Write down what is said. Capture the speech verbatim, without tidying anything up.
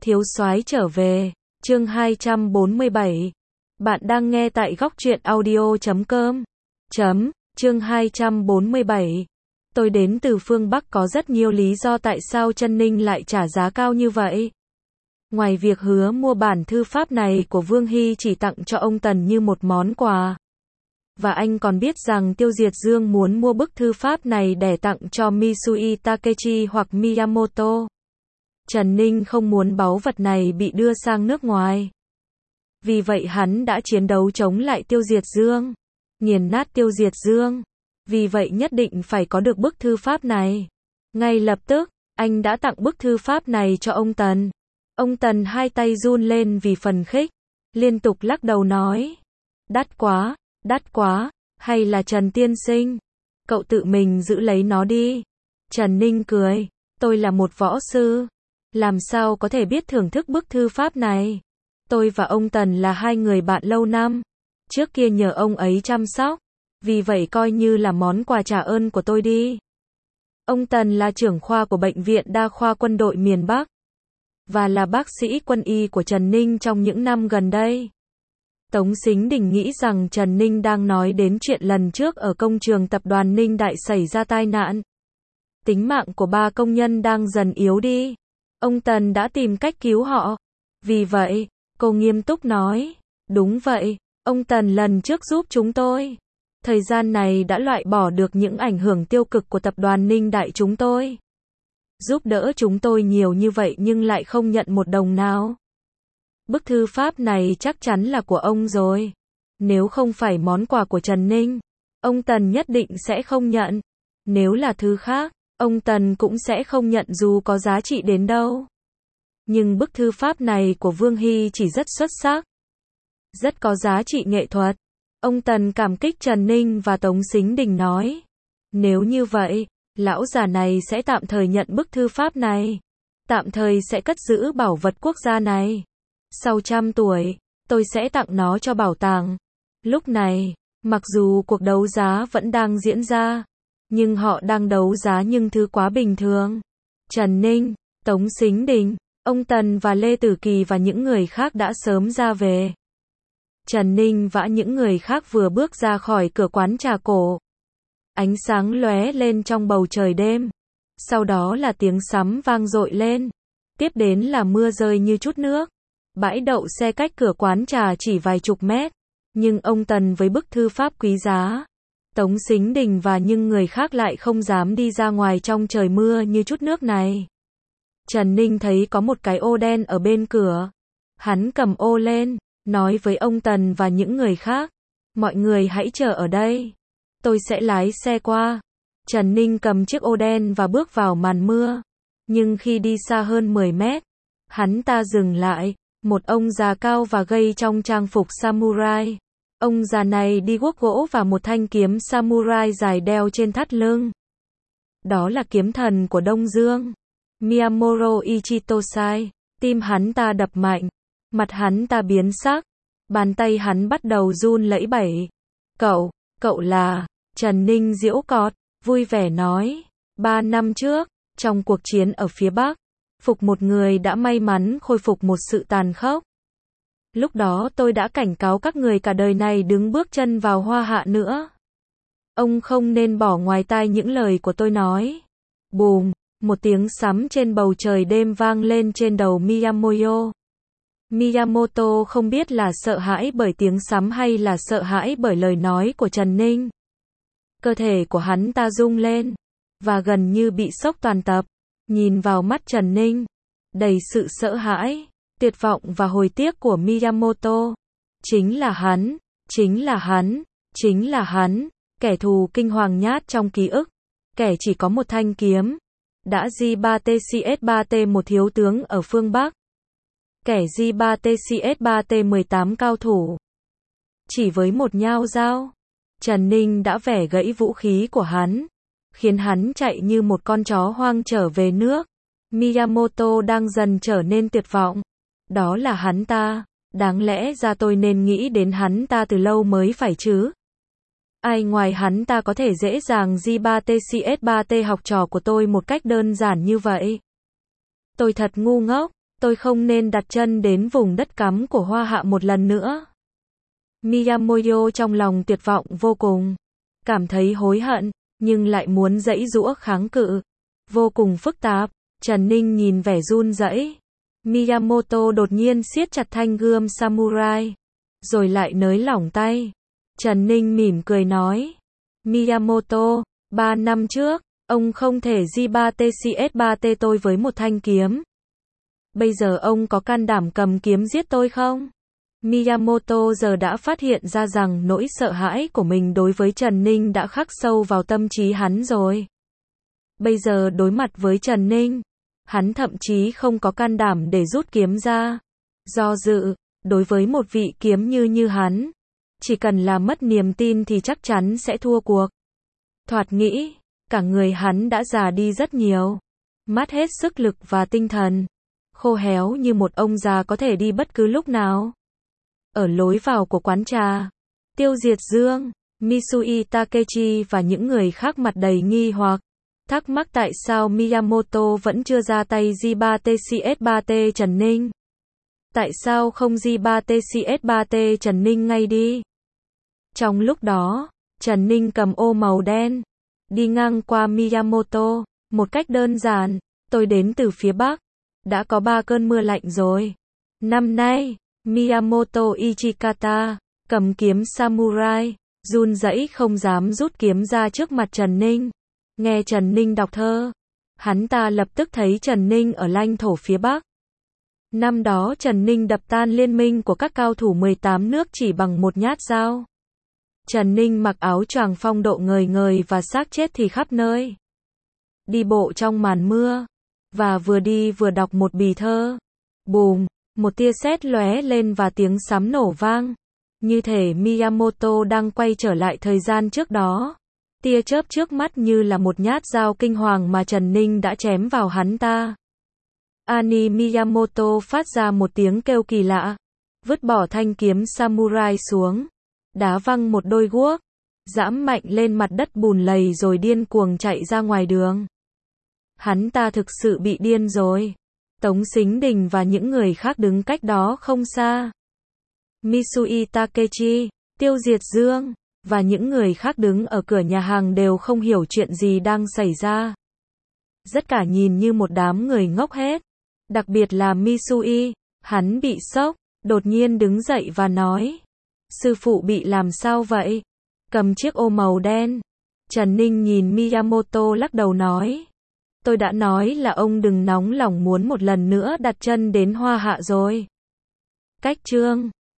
Thiếu soái trở về, chương hai trăm bốn mươi bảy. Bạn đang nghe tại góc truyện audio chấm com. Chấm, chương hai trăm bốn mươi bảy. Tôi đến từ phương Bắc có rất nhiều lý do tại sao Trần Ninh lại trả giá cao như vậy. Ngoài việc hứa mua bản thư pháp này của Vương Hy chỉ tặng cho ông Tần như một món quà. Và anh còn biết rằng Tiêu Diệt Dương muốn mua bức thư pháp này để tặng cho Misui Takechi hoặc Miyamoto. Trần Ninh không muốn báu vật này bị đưa sang nước ngoài. Vì vậy hắn đã chiến đấu chống lại Tiêu Diệt Dương, nghiền nát Tiêu Diệt Dương. Vì vậy nhất định phải có được bức thư pháp này. Ngay lập tức, anh đã tặng bức thư pháp này cho ông Tần. Ông Tần hai tay run lên vì phần khích, liên tục lắc đầu nói: đắt quá, đắt quá, hay là Trần tiên sinh, cậu tự mình giữ lấy nó đi. Trần Ninh cười: tôi là một võ sư, làm sao có thể biết thưởng thức bức thư pháp này. Tôi và ông Tần là hai người bạn lâu năm, trước kia nhờ ông ấy chăm sóc, vì vậy coi như là món quà trả ơn của tôi đi. Ông Tần là trưởng khoa của Bệnh viện Đa khoa Quân đội miền Bắc, và là bác sĩ quân y của Trần Ninh trong những năm gần đây. Tống Sính Đình nghĩ rằng Trần Ninh đang nói đến chuyện lần trước ở công trường tập đoàn Ninh Đại xảy ra tai nạn. Tính mạng của ba công nhân đang dần yếu đi. Ông Tần đã tìm cách cứu họ. Vì vậy, cô nghiêm túc nói: đúng vậy, ông Tần lần trước giúp chúng tôi. Thời gian này đã loại bỏ được những ảnh hưởng tiêu cực của tập đoàn Ninh Đại chúng tôi. Giúp đỡ chúng tôi nhiều như vậy nhưng lại không nhận một đồng nào. Bức thư pháp này chắc chắn là của ông rồi. Nếu không phải món quà của Trần Ninh, ông Tần nhất định sẽ không nhận. Nếu là thứ khác, ông Tần cũng sẽ không nhận dù có giá trị đến đâu. Nhưng bức thư pháp này của Vương Hy chỉ rất xuất sắc, rất có giá trị nghệ thuật. Ông Tần cảm kích Trần Ninh và Tống Sính Đình nói: nếu như vậy, lão già này sẽ tạm thời nhận bức thư pháp này, tạm thời sẽ cất giữ bảo vật quốc gia này. Sau trăm tuổi, tôi sẽ tặng nó cho bảo tàng. Lúc này, mặc dù cuộc đấu giá vẫn đang diễn ra, nhưng họ đang đấu giá những thứ quá bình thường. Trần Ninh, Tống Sính Đình, ông Tần và Lê Tử Kỳ và những người khác đã sớm ra về. Trần Ninh và những người khác vừa bước ra khỏi cửa quán trà cổ. Ánh sáng lóe lên trong bầu trời đêm. Sau đó là tiếng sấm vang dội lên. Tiếp đến là mưa rơi như chút nước. Bãi đậu xe cách cửa quán trà chỉ vài chục mét. Nhưng ông Tần với bức thư pháp quý giá, Tống Sính Đình và những người khác lại không dám đi ra ngoài trong trời mưa như chút nước này. Trần Ninh thấy có một cái ô đen ở bên cửa. Hắn cầm ô lên, nói với ông Tần và những người khác: mọi người hãy chờ ở đây, tôi sẽ lái xe qua. Trần Ninh cầm chiếc ô đen và bước vào màn mưa. Nhưng khi đi xa hơn mười mét, hắn ta dừng lại. Một ông già cao và gầy trong trang phục samurai. Ông già này đi guốc gỗ và một thanh kiếm samurai dài đeo trên thắt lưng. Đó là kiếm thần của Đông Dương, Miyamoro Ichitosai. Tim hắn ta đập mạnh, mặt hắn ta biến sắc, bàn tay hắn bắt đầu run lẩy bẩy. Cậu, cậu là... Trần Ninh giễu cợt, vui vẻ nói: ba năm trước, trong cuộc chiến ở phía Bắc, Phục một người đã may mắn khôi phục một sự tàn khốc. Lúc đó tôi đã cảnh cáo các người cả đời này đứng bước chân vào Hoa Hạ nữa. Ông không nên bỏ ngoài tai những lời của tôi nói. Bùm, một tiếng sấm trên bầu trời đêm vang lên trên đầu Miyamoto. Miyamoto không biết là sợ hãi bởi tiếng sấm hay là sợ hãi bởi lời nói của Trần Ninh. Cơ thể của hắn ta rung lên, và gần như bị sốc toàn tập. Nhìn vào mắt Trần Ninh, đầy sự sợ hãi, tuyệt vọng và hồi tiếc của Miyamoto. Chính là hắn, chính là hắn, chính là hắn, kẻ thù kinh hoàng nhát trong ký ức, kẻ chỉ có một thanh kiếm, đã G ba T C S ba T một thiếu tướng ở phương Bắc, kẻ G ba T C S ba T mười tám cao thủ. Chỉ với một nhao dao, Trần Ninh đã bẻ gãy vũ khí của hắn, khiến hắn chạy như một con chó hoang trở về nước. Miyamoto đang dần trở nên tuyệt vọng. Đó là hắn ta, đáng lẽ ra tôi nên nghĩ đến hắn ta từ lâu mới phải chứ. Ai ngoài hắn ta có thể dễ dàng G ba T C S ba T học trò của tôi một cách đơn giản như vậy. Tôi thật ngu ngốc, tôi không nên đặt chân đến vùng đất cấm của Hoa Hạ một lần nữa. Miyamoto trong lòng tuyệt vọng vô cùng. Cảm thấy hối hận, nhưng lại muốn giãy giũa kháng cự. Vô cùng phức tạp. Trần Ninh nhìn vẻ run rẩy. Miyamoto đột nhiên siết chặt thanh gươm samurai. Rồi lại nới lỏng tay. Trần Ninh mỉm cười nói. Miyamoto, ba năm trước, ông không thể gi ba tê xê ét ba tê tôi với một thanh kiếm. Bây giờ ông có can đảm cầm kiếm giết tôi không? Miyamoto giờ đã phát hiện ra rằng nỗi sợ hãi của mình đối với Trần Ninh đã khắc sâu vào tâm trí hắn rồi. Bây giờ đối mặt với Trần Ninh, hắn thậm chí không có can đảm để rút kiếm ra. Do dự, đối với một vị kiếm như như hắn, chỉ cần là mất niềm tin thì chắc chắn sẽ thua cuộc. Thoạt nghĩ, cả người hắn đã già đi rất nhiều, mất hết sức lực và tinh thần, khô héo như một ông già có thể đi bất cứ lúc nào. Ở lối vào của quán trà, Tiêu Diệt Dương, Misui Takechi và những người khác mặt đầy nghi hoặc, thắc mắc tại sao Miyamoto vẫn chưa ra tay gi ba tê xê ét ba tê Trần Ninh. Tại sao không gi ba tê xê ét ba tê Trần Ninh ngay đi? Trong lúc đó, Trần Ninh cầm ô màu đen, đi ngang qua Miyamoto, một cách đơn giản, tôi đến từ phía Bắc, đã có ba cơn mưa lạnh rồi. Năm nay, Miyamoto Ichikata, cầm kiếm samurai, run rẩy không dám rút kiếm ra trước mặt Trần Ninh. Nghe Trần Ninh đọc thơ, hắn ta lập tức thấy Trần Ninh ở lãnh thổ phía Bắc. Năm đó Trần Ninh đập tan liên minh của các cao thủ mười tám nước chỉ bằng một nhát dao. Trần Ninh mặc áo choàng phong độ ngời ngời và xác chết thì khắp nơi. Đi bộ trong màn mưa, và vừa đi vừa đọc một bì thơ. Bùm, một tia sét lóe lên và tiếng sấm nổ vang. Như thể Miyamoto đang quay trở lại thời gian trước đó. Tia chớp trước mắt như là một nhát dao kinh hoàng mà Trần Ninh đã chém vào hắn ta. Ani Miyamoto phát ra một tiếng kêu kỳ lạ, vứt bỏ thanh kiếm samurai xuống, đá văng một đôi guốc, giẫm mạnh lên mặt đất bùn lầy rồi điên cuồng chạy ra ngoài đường. Hắn ta thực sự bị điên rồi. Tống Sính Đình và những người khác đứng cách đó không xa. Misui Takechi, Tiêu Diệt Dương, và những người khác đứng ở cửa nhà hàng đều không hiểu chuyện gì đang xảy ra. Tất cả nhìn như một đám người ngốc hết. Đặc biệt là Misui, hắn bị sốc, đột nhiên đứng dậy và nói. Sư phụ bị làm sao vậy? Cầm chiếc ô màu đen. Trần Ninh nhìn Miyamoto lắc đầu nói. Tôi đã nói là ông đừng nóng lòng muốn một lần nữa đặt chân đến Hoa Hạ rồi. Cách chương